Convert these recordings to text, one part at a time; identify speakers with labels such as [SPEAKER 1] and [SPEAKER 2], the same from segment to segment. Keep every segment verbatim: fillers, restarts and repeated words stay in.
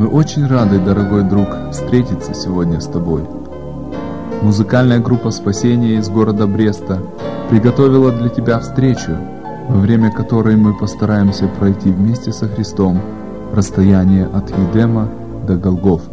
[SPEAKER 1] очень рады, дорогой друг, встретиться сегодня с тобой. Музыкальная группа спасения из города Бреста приготовила для тебя встречу, во время которой мы постараемся пройти вместе со Христом расстояние от Едема до Голгофы.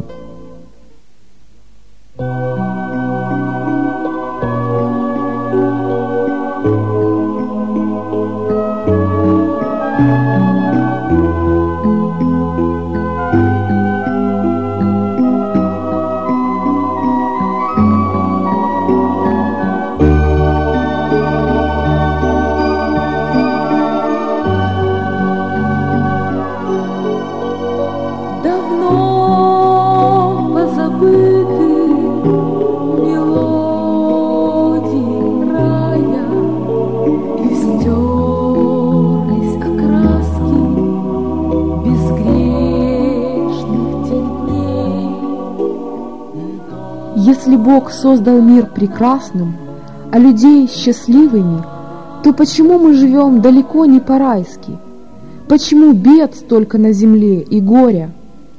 [SPEAKER 2] Если Бог создал мир прекрасным, а людей счастливыми, то почему мы живем далеко не по-райски? Почему бед столько на земле и горя?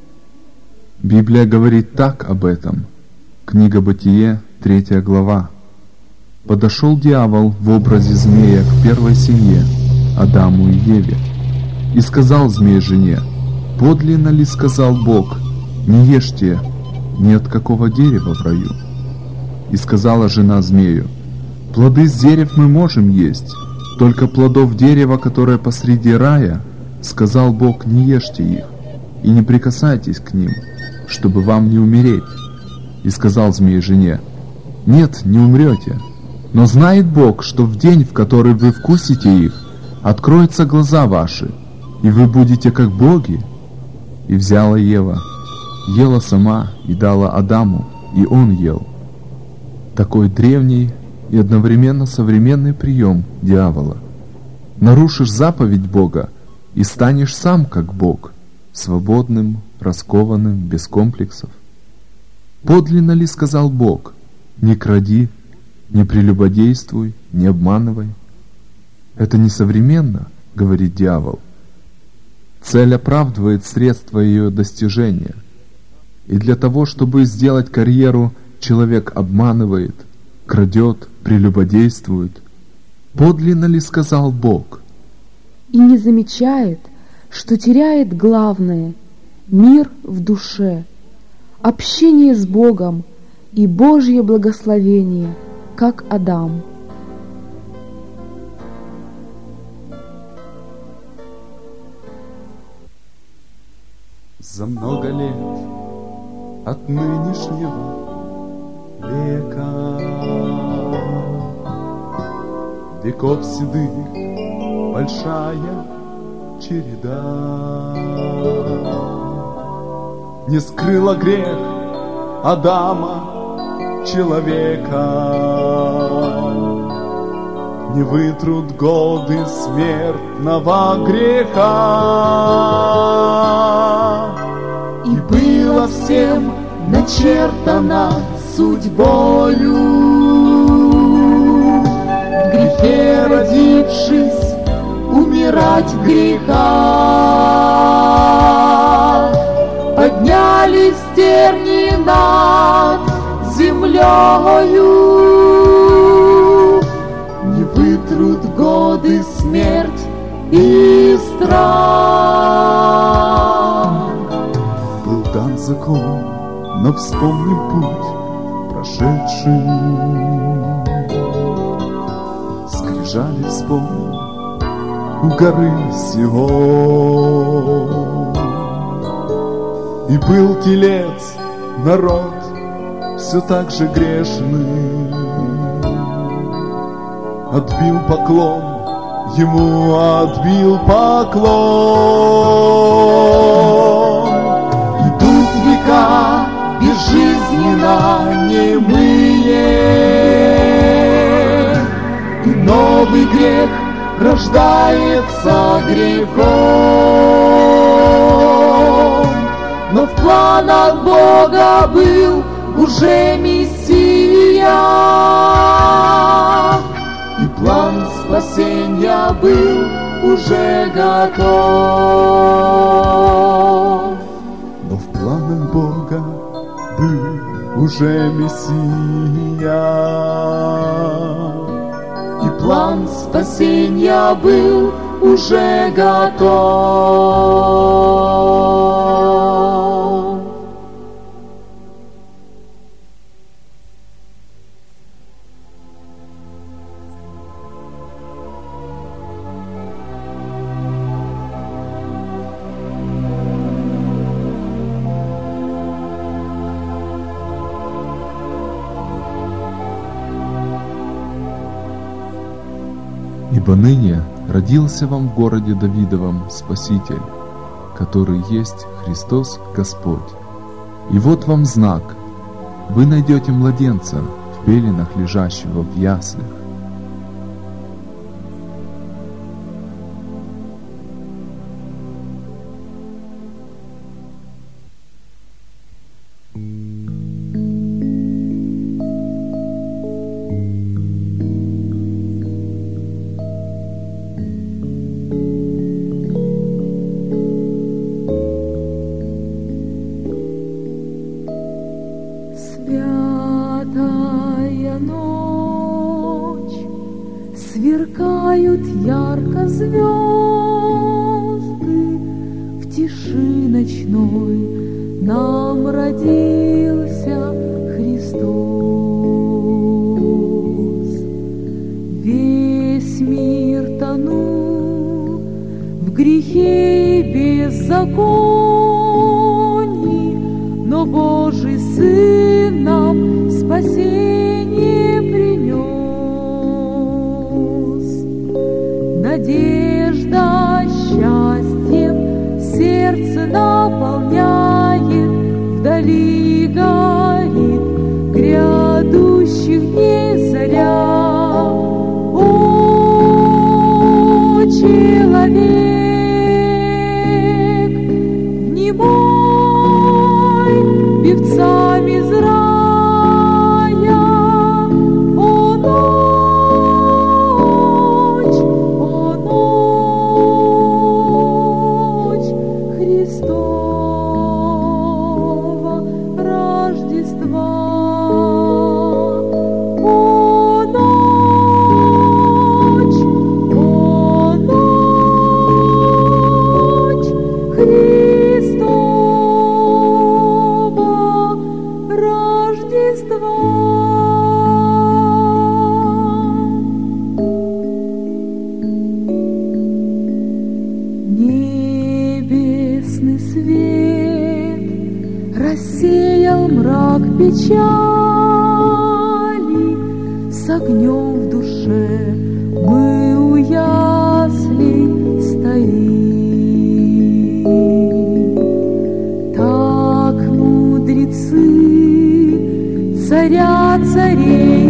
[SPEAKER 1] Библия говорит так об этом. Книга Бытие, третья глава. «Подошел дьявол в образе змея к первой семье, Адаму и Еве, и сказал змей жене: подлинно ли сказал Бог, не ешьте ни от какого дерева в раю? И сказала жена змею: плоды с дерев мы можем есть, только плодов дерева, которое посреди рая, сказал Бог, не ешьте их, и не прикасайтесь к ним, чтобы вам не умереть. И сказал змей жене: нет, не умрете, но знает Бог, что в день, в который вы вкусите их, откроются глаза ваши, и вы будете как боги. И взяла Ева, ела сама и дала Адаму, и он ел». Такой древний и одновременно современный прием дьявола. Нарушишь заповедь Бога и станешь сам как Бог, свободным, раскованным, без комплексов. Подлинно ли сказал Бог: не кради, не прелюбодействуй, не обманывай? Это несовременно, говорит дьявол. Цель оправдывает средства ее достижения. И для того, чтобы сделать карьеру, человек обманывает, крадет, прелюбодействует. Подлинно ли сказал Бог?
[SPEAKER 2] И не замечает, что теряет главное — мир в душе, общение с Богом и Божье благословение, как Адам.
[SPEAKER 3] За много лет от нынешнего века, веков седых большая череда, не скрыла грех Адама человека, не вытрут годы смертного греха. И было всем начертано судьбою, в грехе родившись, умирать в грехах. Поднялись терни над землею, не вытрут годы смерть и страх. Был дан закон, но вспомним путь прошедший, скрижали вспомним у горы Сион. И был телец, народ все так же грешный, отбил поклон, ему отбил поклон. Идут века безжизненно немые, и новый грех рождается грехом. Но в планах Бога был уже Мессия, и план спасения был уже готов. Но в план
[SPEAKER 1] уже Мессия.
[SPEAKER 3] И план спасения был уже готов.
[SPEAKER 1] Ибо ныне родился вам в городе Давидовом Спаситель, который есть Христос Господь. И вот вам знак: вы найдете младенца в пеленах, лежащего в яслях.
[SPEAKER 2] Святая ночь, сверкают ярко звезды, в тиши ночной нам родился Христос. Весь мир тонул в грехе и беззаконии, но Божий Сын нам спасение принес. Надежда счастьем сердце наполняет, вдали горит грядущих дней заря. О, человек, внимай певцам из рая. О, ночь, о, ночь Христова Рождества. О, ночь, о, ночь Христова Рождества. Небесный свет рассеял мрак печали, с огнем в душе мы у яслей стоим. Так мудрецы царя царей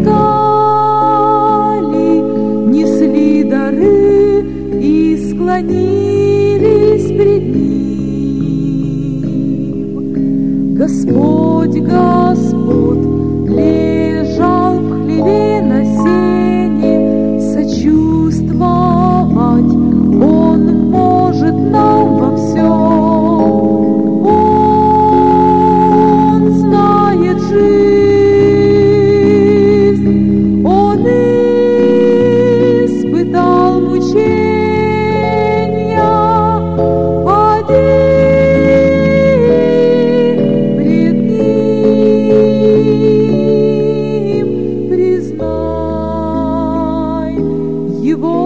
[SPEAKER 2] искали, несли дары и склонились пред ним. Господь, Господь лежал в хлеве на сене, сочувствовать Он может нам во всем. Он знает жизнь, Он испытал мучения. Поди пред Ним, признай Его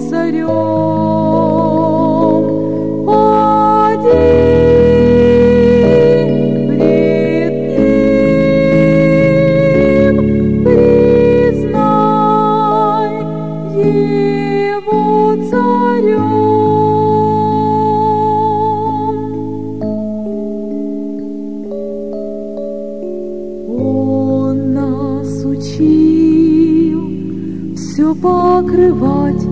[SPEAKER 2] царем. Поди пред Ним, признай Его царем. Он нас учил все покрывать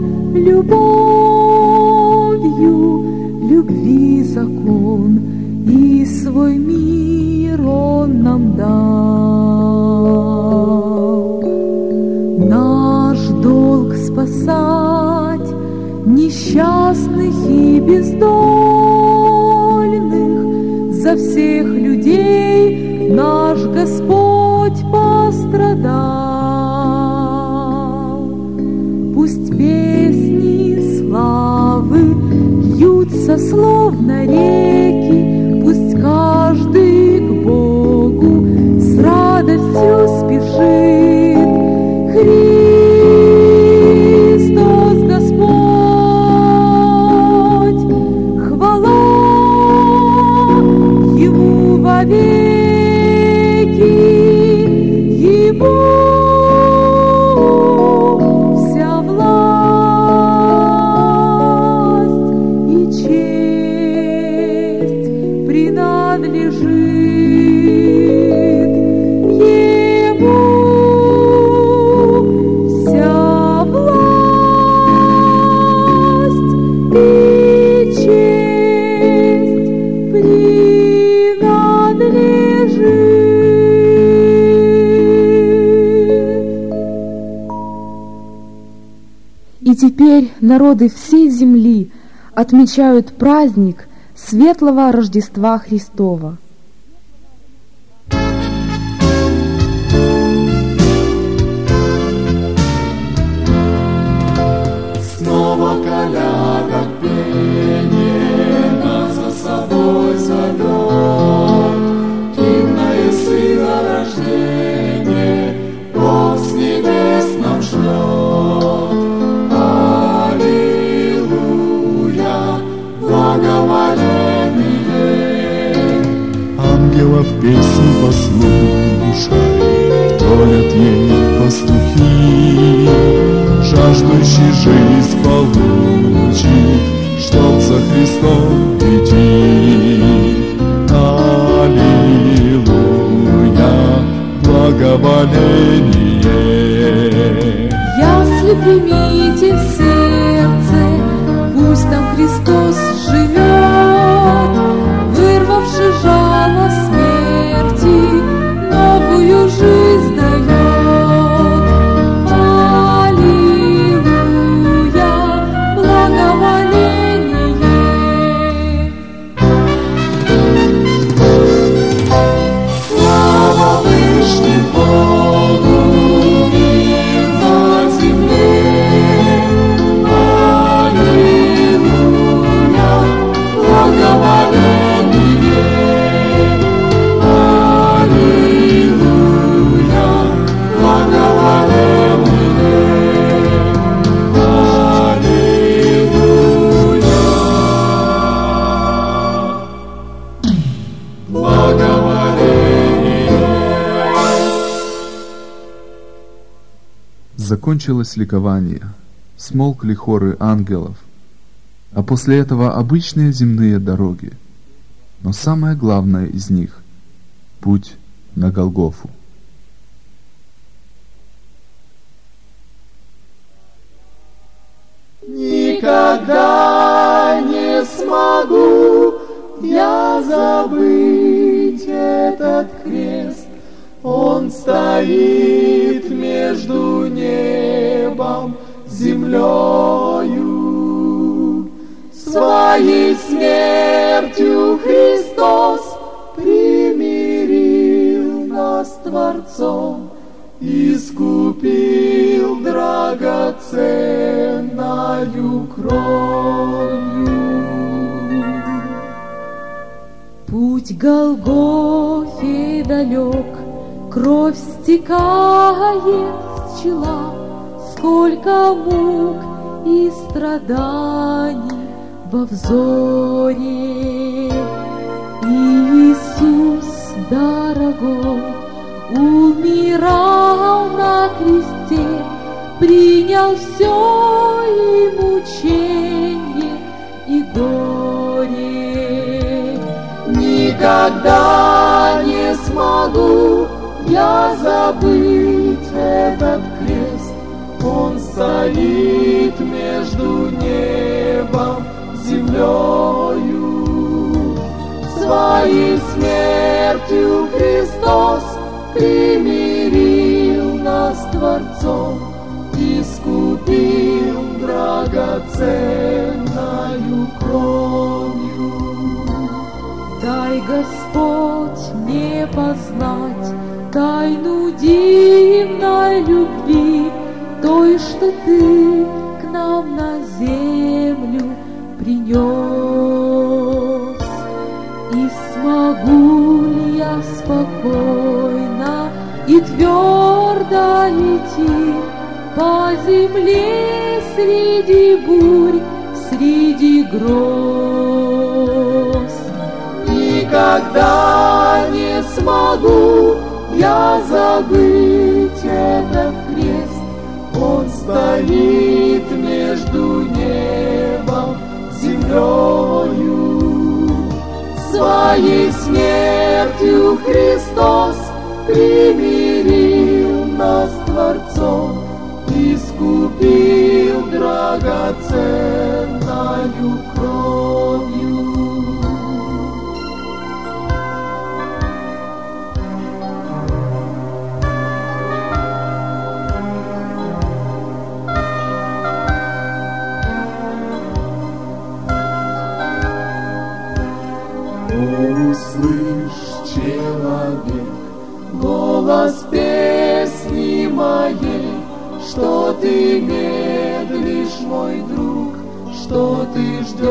[SPEAKER 2] любовью, любви закон и свой мир Он нам дал. Наш долг спасать несчастных и бездольных, за всех людей наш Господь словно реки, пусть каждый к Богу с радостью спешит. Христос Господь, хвала Ему вовеки, Ему вся власть и честь принадлежит. Ему вся власть и честь принадлежит. И теперь народы всей земли отмечают праздник Светлого Рождества Христова.
[SPEAKER 3] Снова коляда пение нас за собой зовет, дивное Сына рождение Бог с небес нам шлет. Аллилуйя, благоволение.
[SPEAKER 1] Ангелов песню послушай, толят ей пастухи, жаждущий жизнь получит, чтоб за Христом идти. Аллилуйя, благоволение.
[SPEAKER 2] Ясли примите в сердце, пусть там Христос живет, вырвавши жало смерти, новую жизнь дает. Аллилуйя, благоволение.
[SPEAKER 3] Слава Вышнему Богу, мир на земле. Аллилуйя, благоволение. Аллилуйя, благоволение. Аллилуйя, благоволение.
[SPEAKER 1] Закончилось ликование, смолкли хоры ангелов, а после этого обычные земные дороги. Но самое главное из них — путь на Голгофу.
[SPEAKER 3] Никогда не смогу я забыть этот крест. Он стоит между небом, землею. Своей смертью Христос примирил нас с Творцом, искупил драгоценною кровью.
[SPEAKER 2] Путь Голгофе далек, кровь стекает с чела, сколько мук и страданий во взоре. Иисус дорогой умирал на кресте, принял все и мучение, и горе.
[SPEAKER 3] Никогда не смогу я забыть этот крест. Он стоит между небом, землею. Своей смертью Христос примирил нас с Творцом, искупил драгоценною кровью.
[SPEAKER 2] Дай, Господь, мне познать тайну дивной любви, той, что Ты к нам на землю
[SPEAKER 3] принес. И смогу ли я спокойно и твердо идти по земле среди бурь, среди гроз? Никогда не смогу я забыть этот крест. Он стоит между небом и землею. Своей смертью Христос примирил нас с Творцом, искупил драгоценною кровью. Услышь, человек, голос песни моей, что ты медлишь, мой друг, что ты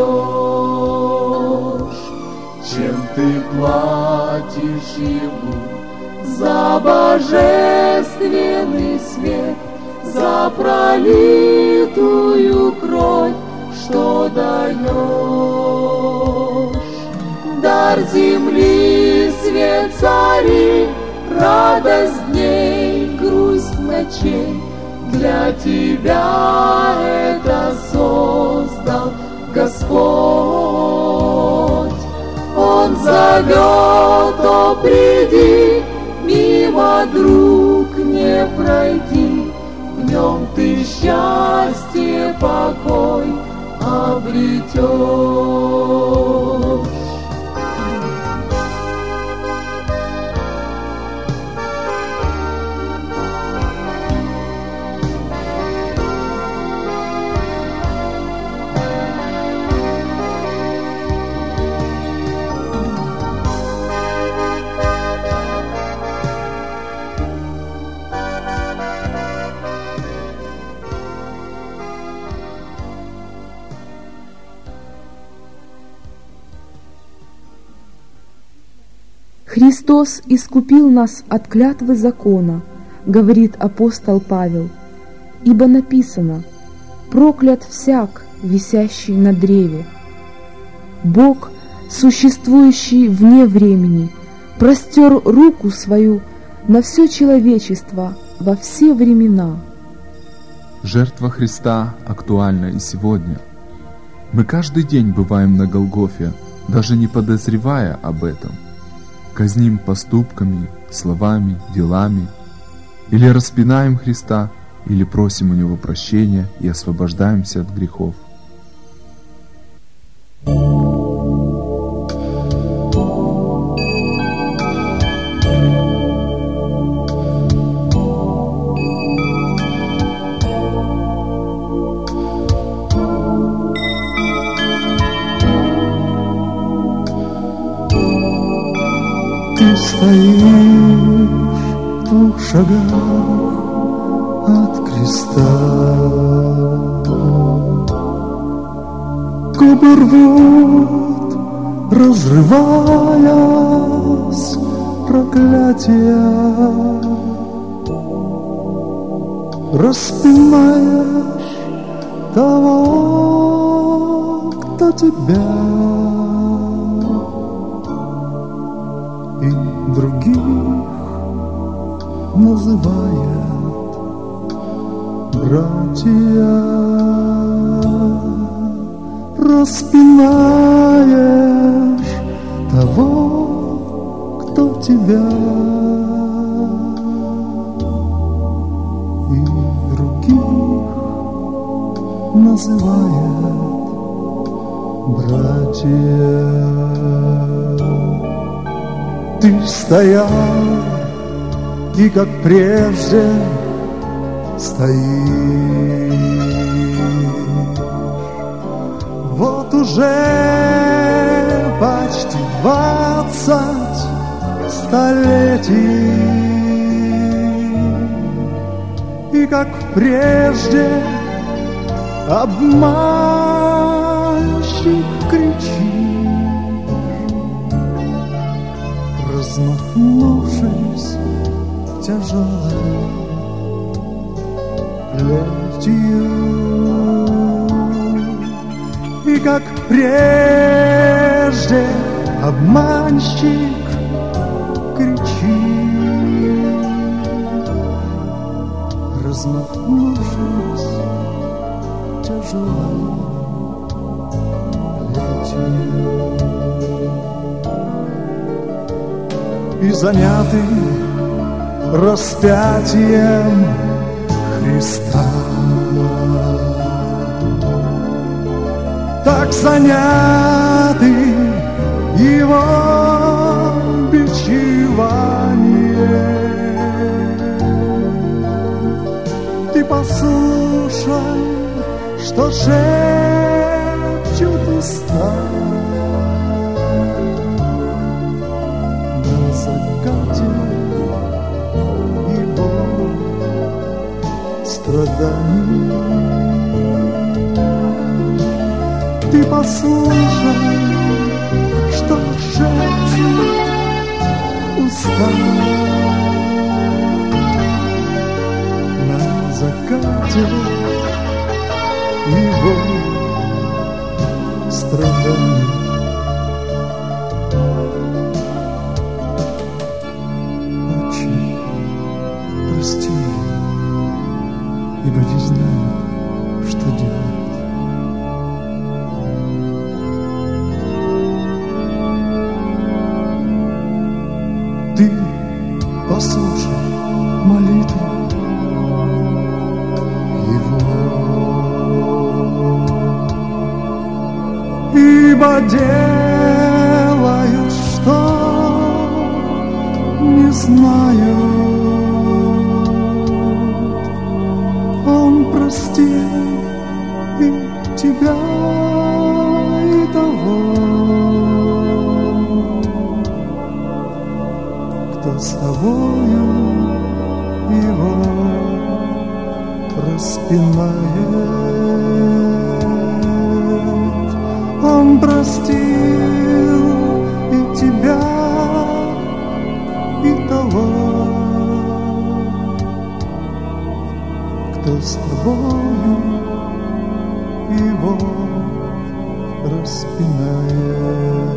[SPEAKER 3] ждешь, чем ты платишь ему за божественный свет, за пролитую кровь, что даешь. Дар земли, свет царей, радость дней, грусть ночей, для тебя это создал Господь. Он зовет, о, приди, мимо, друг, не пройди, в нем ты счастье, покой обретешь.
[SPEAKER 2] Христос искупил нас от клятвы закона, говорит апостол Павел, ибо написано: проклят всяк, висящий на древе. Бог, существующий вне времени, простер руку свою на все человечество во все времена.
[SPEAKER 1] Жертва Христа актуальна и сегодня. Мы каждый день бываем на Голгофе, даже не подозревая об этом. Казним поступками, словами, делами, или распинаем Христа, или просим у Него прощения и освобождаемся от грехов.
[SPEAKER 4] Ты стоишь в двух шагах от креста. Губы рвут, разрываясь, проклятия. Распинаешь того, кто тебя и других называет братья. Распинаешь того, кто тебя и других называет братья. Ты стоял и, как прежде, стоишь. Вот уже почти двадцать столетий, и, как прежде, обманщик размахнувшись тяжелой плетью, и как прежде обманщик кричит, размахнувшись тяжелой плетью. И занятый распятием Христа, так заняты его бичевание. Ты послушай, что шепчут уста на закате его страданий. Ты послушай, что шепчут уста на закате его страданий. Отче, прости, ибо не знаю, что делать. Ты послушай молитву его, ибо делают, что не знают. Он простил и тебя, и того, кто с тобою его распинает. Он простил и тебя, и того, кто с тобою его распинает.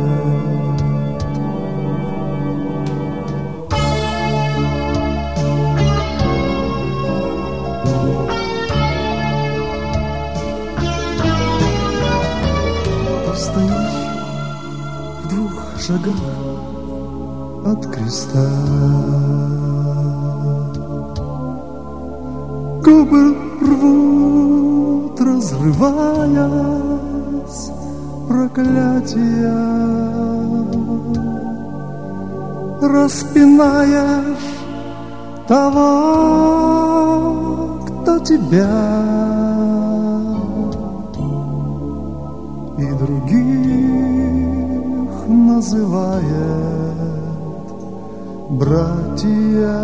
[SPEAKER 4] Стоишь в двух шагах от креста, губы рвут, разрываясь, проклятия. Распинаешь того, кто тебя и других называет братья.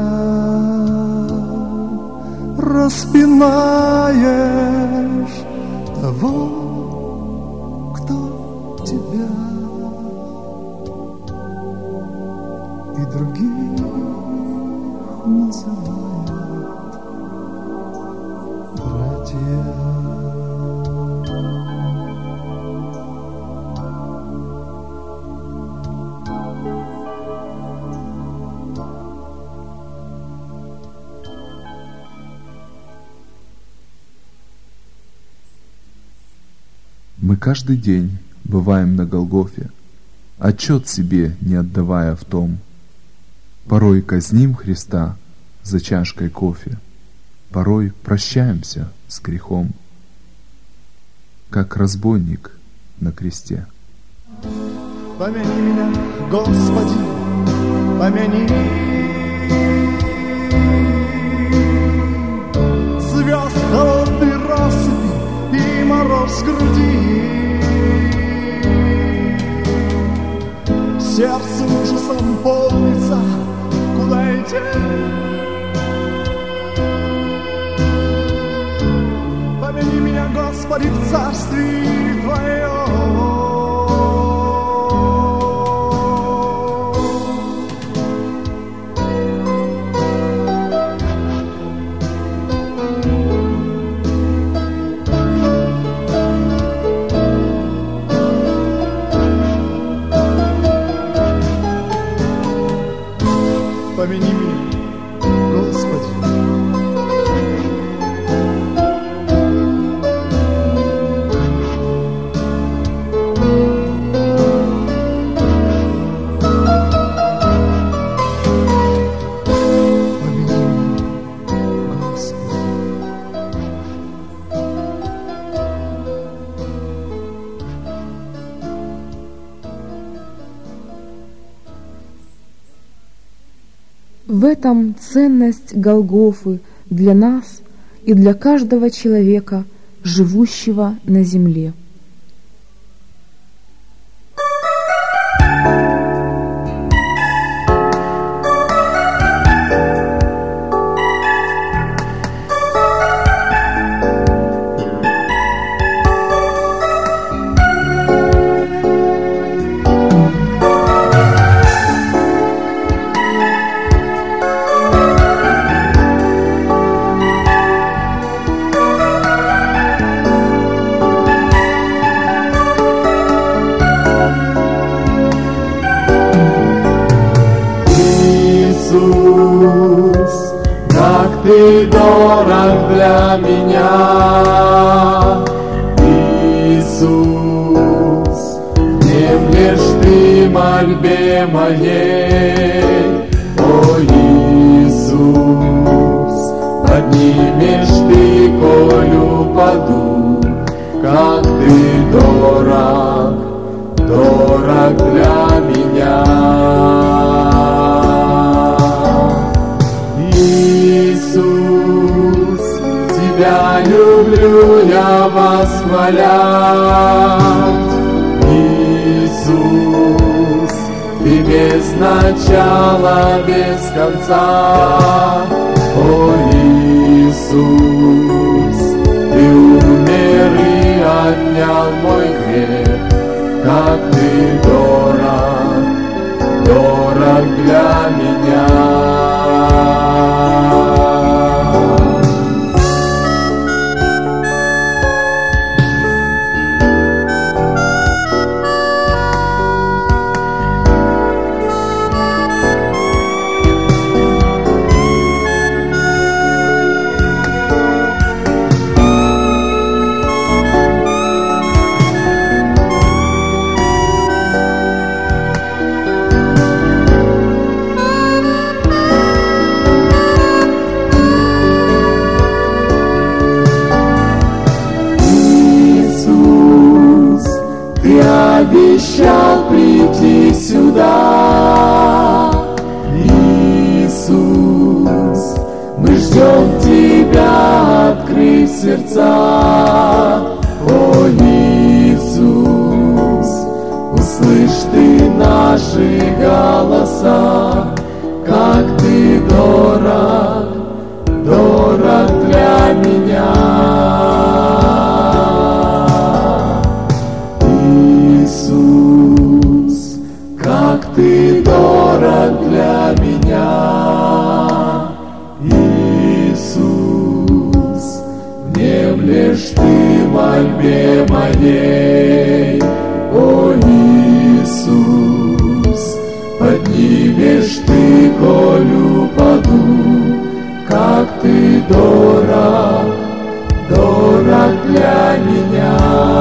[SPEAKER 4] Распинаешь того, кто тебя и других называет братья.
[SPEAKER 1] Мы каждый день бываем на Голгофе, отчет себе не отдавая в том. Порой казним Христа за чашкой кофе, порой прощаемся с грехом, как разбойник на кресте.
[SPEAKER 4] Помяни меня, Господи, помяни. Звезд холодной россыпи и мороз в груди, сердце ужасом полнится, куда идти? Помяни меня, Господи, в царстве Твоем.
[SPEAKER 2] В этом ценность Голгофы для нас и для каждого человека, живущего на земле.
[SPEAKER 3] Ты дорог для меня, Иисус, внемлешь ты мольбе моей, о Иисус, поднимешь ты, коль упаду, как ты дорог, дорог для меня. Тебя люблю я восхвалять, Иисус, ты без начала, без конца, о Иисус, ты умер и отнял мой грех, как ты дорог, дорог для меня. Обещал прийти сюда, Иисус, мы ждем Тебя, открыв сердца, о Иисус, услышь Ты наши голоса, как Ты дорог, дорог для меня. Ты дорог для меня, Иисус, внемлешь ты мольбе моей, о Иисус, поднимешь ты, коль упаду, как ты дорог, дорог для меня.